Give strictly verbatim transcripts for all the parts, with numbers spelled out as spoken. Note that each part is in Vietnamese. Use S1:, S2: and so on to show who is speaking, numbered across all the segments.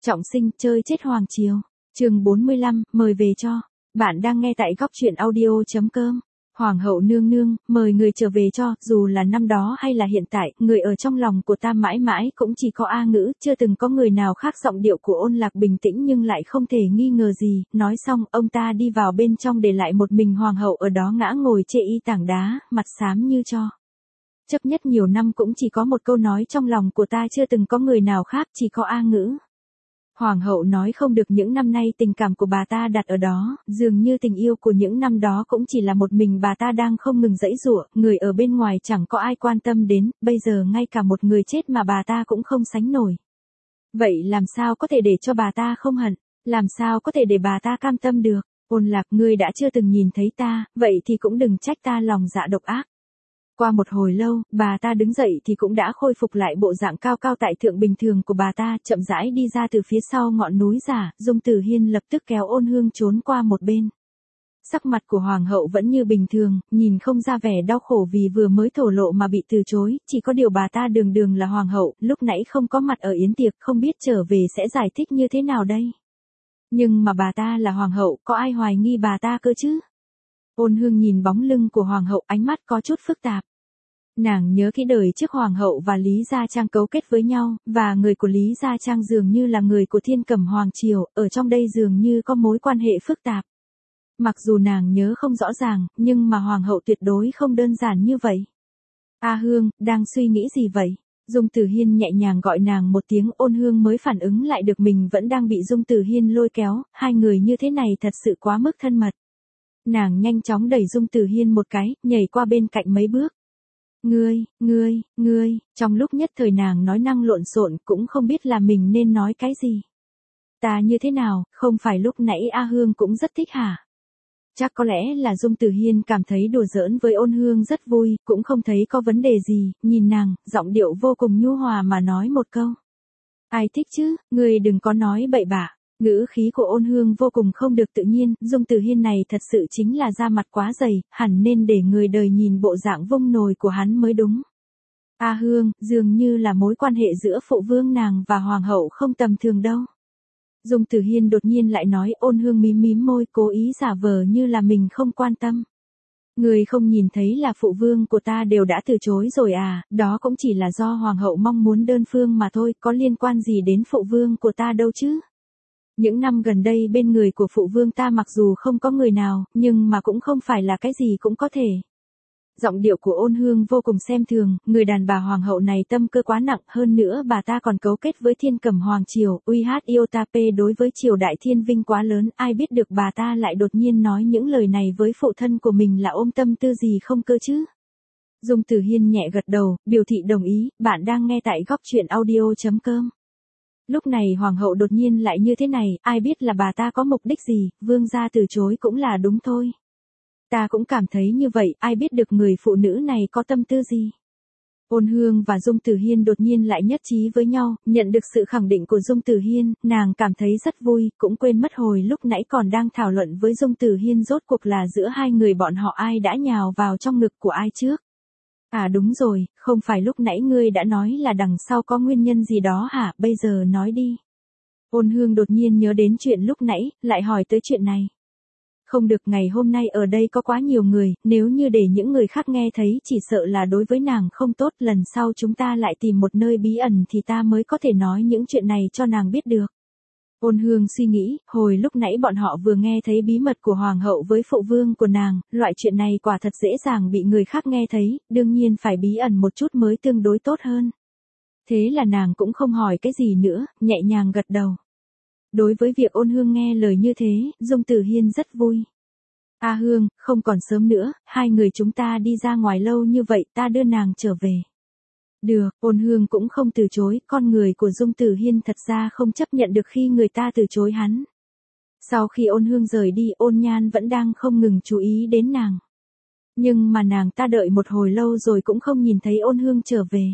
S1: Trọng sinh chơi chết hoàng triều. Chương bốn mươi lăm, mời về cho. Bạn đang nghe tại góc truyện audio chấm com. Hoàng hậu nương nương, mời người trở về cho, dù là năm đó hay là hiện tại, người ở trong lòng của ta mãi mãi cũng chỉ có A Ngữ, chưa từng có người nào khác. Giọng điệu của Ôn Lạc bình tĩnh nhưng lại không thể nghi ngờ gì, nói xong, ông ta đi vào bên trong để lại một mình hoàng hậu ở đó ngã ngồi chê y tảng đá, mặt xám như tro. Chấp nhất nhiều năm cũng chỉ có một câu nói trong lòng của ta, chưa từng có người nào khác, chỉ có A Ngữ. Hoàng hậu nói không được, những năm nay tình cảm của bà ta đặt ở đó, dường như tình yêu của những năm đó cũng chỉ là một mình bà ta đang không ngừng giãy giụa, người ở bên ngoài chẳng có ai quan tâm đến, bây giờ ngay cả một người chết mà bà ta cũng không sánh nổi. Vậy làm sao có thể để cho bà ta không hận, làm sao có thể để bà ta cam tâm được? Ôn Lạc, ngươi đã chưa từng nhìn thấy ta, vậy thì cũng đừng trách ta lòng dạ độc ác. Qua một hồi lâu, bà ta đứng dậy thì cũng đã khôi phục lại bộ dạng cao cao tại thượng bình thường của bà ta, chậm rãi đi ra từ phía sau ngọn núi giả. Dung Tử Hiên lập tức kéo Ôn Hương trốn qua một bên. Sắc mặt của hoàng hậu vẫn như bình thường, nhìn không ra vẻ đau khổ vì vừa mới thổ lộ mà bị từ chối, chỉ có điều bà ta đường đường là hoàng hậu, lúc nãy không có mặt ở yến tiệc, không biết trở về sẽ giải thích như thế nào đây. Nhưng mà bà ta là hoàng hậu, có ai hoài nghi bà ta cơ chứ? Ôn Hương nhìn bóng lưng của hoàng hậu, ánh mắt có chút phức tạp. Nàng nhớ kỹ đời trước hoàng hậu và Lý Gia Trang cấu kết với nhau, và người của Lý Gia Trang dường như là người của Thiên Cẩm Hoàng Triều, ở trong đây dường như có mối quan hệ phức tạp. Mặc dù nàng nhớ không rõ ràng, nhưng mà hoàng hậu tuyệt đối không đơn giản như vậy. A Hương, đang suy nghĩ gì vậy? Dung Tử Hiên nhẹ nhàng gọi nàng một tiếng. Ôn Hương mới phản ứng lại được mình vẫn đang bị Dung Tử Hiên lôi kéo, hai người như thế này thật sự quá mức thân mật. Nàng nhanh chóng đẩy Dung Tử Hiên một cái, nhảy qua bên cạnh mấy bước. Ngươi, ngươi, ngươi, trong lúc nhất thời nàng nói năng lộn xộn, cũng không biết là mình nên nói cái gì. Ta như thế nào, không phải lúc nãy A Hương cũng rất thích hả? Chắc có lẽ là Dung Tử Hiên cảm thấy đùa giỡn với Ôn Hương rất vui, cũng không thấy có vấn đề gì, nhìn nàng, giọng điệu vô cùng nhu hòa mà nói một câu. Ai thích chứ, ngươi đừng có nói bậy bạ. Ngữ khí của Ôn Hương vô cùng không được tự nhiên, Dung Tử Hiên này thật sự chính là da mặt quá dày, hẳn nên để người đời nhìn bộ dạng vung nồi của hắn mới đúng. A Hương, dường như là mối quan hệ giữa phụ vương nàng và hoàng hậu không tầm thường đâu. Dung Tử Hiên đột nhiên lại nói. Ôn Hương mím mím môi, cố ý giả vờ như là mình không quan tâm. Người không nhìn thấy là phụ vương của ta đều đã từ chối rồi à, đó cũng chỉ là do hoàng hậu mong muốn đơn phương mà thôi, có liên quan gì đến phụ vương của ta đâu chứ. Những năm gần đây bên người của phụ vương ta mặc dù không có người nào, nhưng mà cũng không phải là cái gì cũng có thể. Giọng điệu của Ôn Hương vô cùng xem thường, người đàn bà hoàng hậu này tâm cơ quá nặng, hơn nữa bà ta còn cấu kết với Thiên Cẩm Hoàng Triều, uy hát Iotape đối với triều đại thiên vinh quá lớn, ai biết được bà ta lại đột nhiên nói những lời này với phụ thân của mình là ôm tâm tư gì không cơ chứ. Dung Tử Hiên nhẹ gật đầu, biểu thị đồng ý. Bạn đang nghe tại góc truyện audio chấm com. Lúc này hoàng hậu đột nhiên lại như thế này, ai biết là bà ta có mục đích gì, vương gia từ chối cũng là đúng thôi. Ta cũng cảm thấy như vậy, ai biết được người phụ nữ này có tâm tư gì. Ôn Hương và Dung Tử Hiên đột nhiên lại nhất trí với nhau, nhận được sự khẳng định của Dung Tử Hiên, nàng cảm thấy rất vui, cũng quên mất hồi lúc nãy còn đang thảo luận với Dung Tử Hiên rốt cuộc là giữa hai người bọn họ ai đã nhào vào trong ngực của ai trước. À đúng rồi, không phải lúc nãy ngươi đã nói là đằng sau có nguyên nhân gì đó hả, bây giờ nói đi. Ôn Hương đột nhiên nhớ đến chuyện lúc nãy, lại hỏi tới chuyện này. Không được, ngày hôm nay ở đây có quá nhiều người, nếu như để những người khác nghe thấy chỉ sợ là đối với nàng không tốt, lần sau chúng ta lại tìm một nơi bí ẩn thì ta mới có thể nói những chuyện này cho nàng biết được. Ôn Hương suy nghĩ, hồi lúc nãy bọn họ vừa nghe thấy bí mật của hoàng hậu với phụ vương của nàng, loại chuyện này quả thật dễ dàng bị người khác nghe thấy, đương nhiên phải bí ẩn một chút mới tương đối tốt hơn. Thế là nàng cũng không hỏi cái gì nữa, nhẹ nhàng gật đầu. Đối với việc Ôn Hương nghe lời như thế, Dung Tử Hiên rất vui. A Hương, không còn sớm nữa, hai người chúng ta đi ra ngoài lâu như vậy, ta đưa nàng trở về. Được, Ôn Hương cũng không từ chối, con người của Dung Tử Hiên thật ra không chấp nhận được khi người ta từ chối hắn. Sau khi Ôn Hương rời đi, Ôn Nhan vẫn đang không ngừng chú ý đến nàng. Nhưng mà nàng ta đợi một hồi lâu rồi cũng không nhìn thấy Ôn Hương trở về.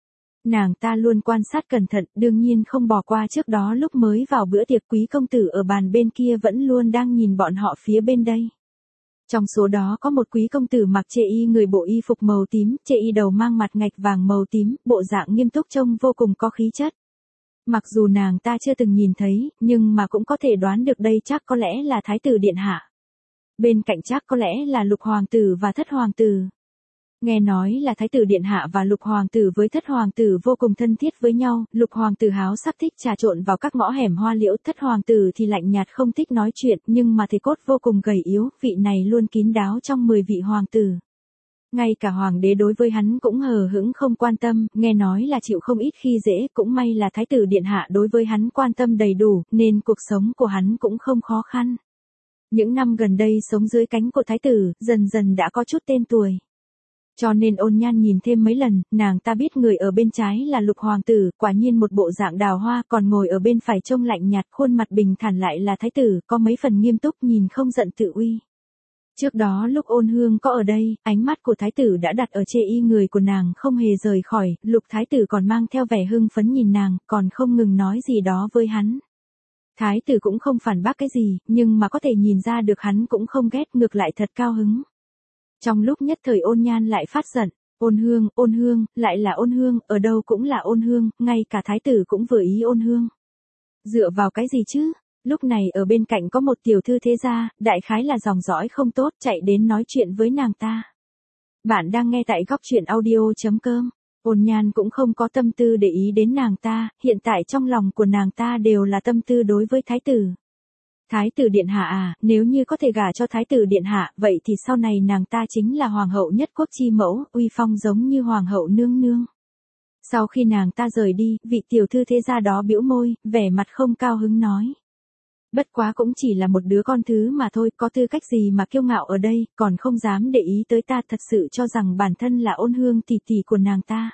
S1: Nàng ta luôn quan sát cẩn thận, đương nhiên không bỏ qua trước đó lúc mới vào bữa tiệc quý công tử ở bàn bên kia vẫn luôn đang nhìn bọn họ phía bên đây. Trong số đó có một quý công tử mặc chê y người bộ y phục màu tím, chê y đầu mang mặt ngạch vàng màu tím, bộ dạng nghiêm túc trông vô cùng có khí chất. Mặc dù nàng ta chưa từng nhìn thấy, nhưng mà cũng có thể đoán được đây chắc có lẽ là thái tử điện hạ. Bên cạnh chắc có lẽ là lục hoàng tử và thất hoàng tử. Nghe nói là thái tử điện hạ và lục hoàng tử với thất hoàng tử vô cùng thân thiết với nhau, lục hoàng tử háo sắc thích trà trộn vào các ngõ hẻm hoa liễu, thất hoàng tử thì lạnh nhạt không thích nói chuyện, nhưng mà thể cốt vô cùng gầy yếu, vị này luôn kín đáo trong mười vị hoàng tử. Ngay cả hoàng đế đối với hắn cũng hờ hững không quan tâm, nghe nói là chịu không ít khi dễ, cũng may là thái tử điện hạ đối với hắn quan tâm đầy đủ, nên cuộc sống của hắn cũng không khó khăn. Những năm gần đây sống dưới cánh của thái tử, dần dần đã có chút tên tuổi. Cho nên Ôn Nhan nhìn thêm mấy lần, nàng ta biết người ở bên trái là lục hoàng tử, quả nhiên một bộ dạng đào hoa, còn ngồi ở bên phải trông lạnh nhạt, khuôn mặt bình thản lại là thái tử, có mấy phần nghiêm túc, nhìn không giận tự uy. Trước đó lúc Ôn Hương có ở đây, ánh mắt của thái tử đã đặt ở chê y người của nàng không hề rời khỏi, lục thái tử còn mang theo vẻ hưng phấn nhìn nàng, còn không ngừng nói gì đó với hắn. Thái tử cũng không phản bác cái gì, nhưng mà có thể nhìn ra được hắn cũng không ghét, ngược lại thật cao hứng. Trong lúc nhất thời Ôn Nhan lại phát giận, Ôn Hương, Ôn Hương, lại là Ôn Hương, ở đâu cũng là Ôn Hương, ngay cả thái tử cũng vừa ý Ôn Hương. Dựa vào cái gì chứ? Lúc này ở bên cạnh có một tiểu thư thế gia, đại khái là dòng dõi không tốt, chạy đến nói chuyện với nàng ta. Bạn đang nghe tại góc truyện audio chấm com. Ôn Nhan cũng không có tâm tư để ý đến nàng ta, hiện tại trong lòng của nàng ta đều là tâm tư đối với thái tử. Thái tử điện hạ à, nếu như có thể gả cho thái tử điện hạ, vậy thì sau này nàng ta chính là hoàng hậu nhất quốc chi mẫu, uy phong giống như hoàng hậu nương nương. Sau khi nàng ta rời đi, vị tiểu thư thế gia đó bĩu môi, vẻ mặt không cao hứng nói. Bất quá cũng chỉ là một đứa con thứ mà thôi, có tư cách gì mà kiêu ngạo ở đây, còn không dám để ý tới ta, thật sự cho rằng bản thân là Ôn Hương tỷ tỷ của nàng ta.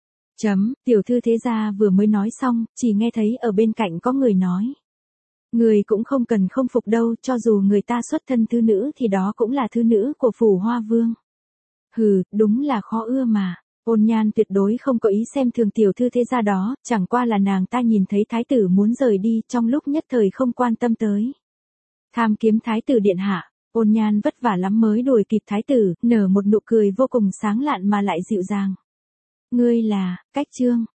S1: Chấm, tiểu thư thế gia vừa mới nói xong, chỉ nghe thấy ở bên cạnh có người nói. Người cũng không cần không phục đâu, cho dù người ta xuất thân thư nữ thì đó cũng là thư nữ của phủ Hoa Vương. Hừ, đúng là khó ưa mà. Ôn Nhan tuyệt đối không có ý xem thường tiểu thư thế gia đó, chẳng qua là nàng ta nhìn thấy thái tử muốn rời đi, trong lúc nhất thời không quan tâm tới. Tham kiếm thái tử điện hạ, Ôn Nhan vất vả lắm mới đuổi kịp thái tử, nở một nụ cười vô cùng sáng lạn mà lại dịu dàng. Ngươi là, Cách Trương.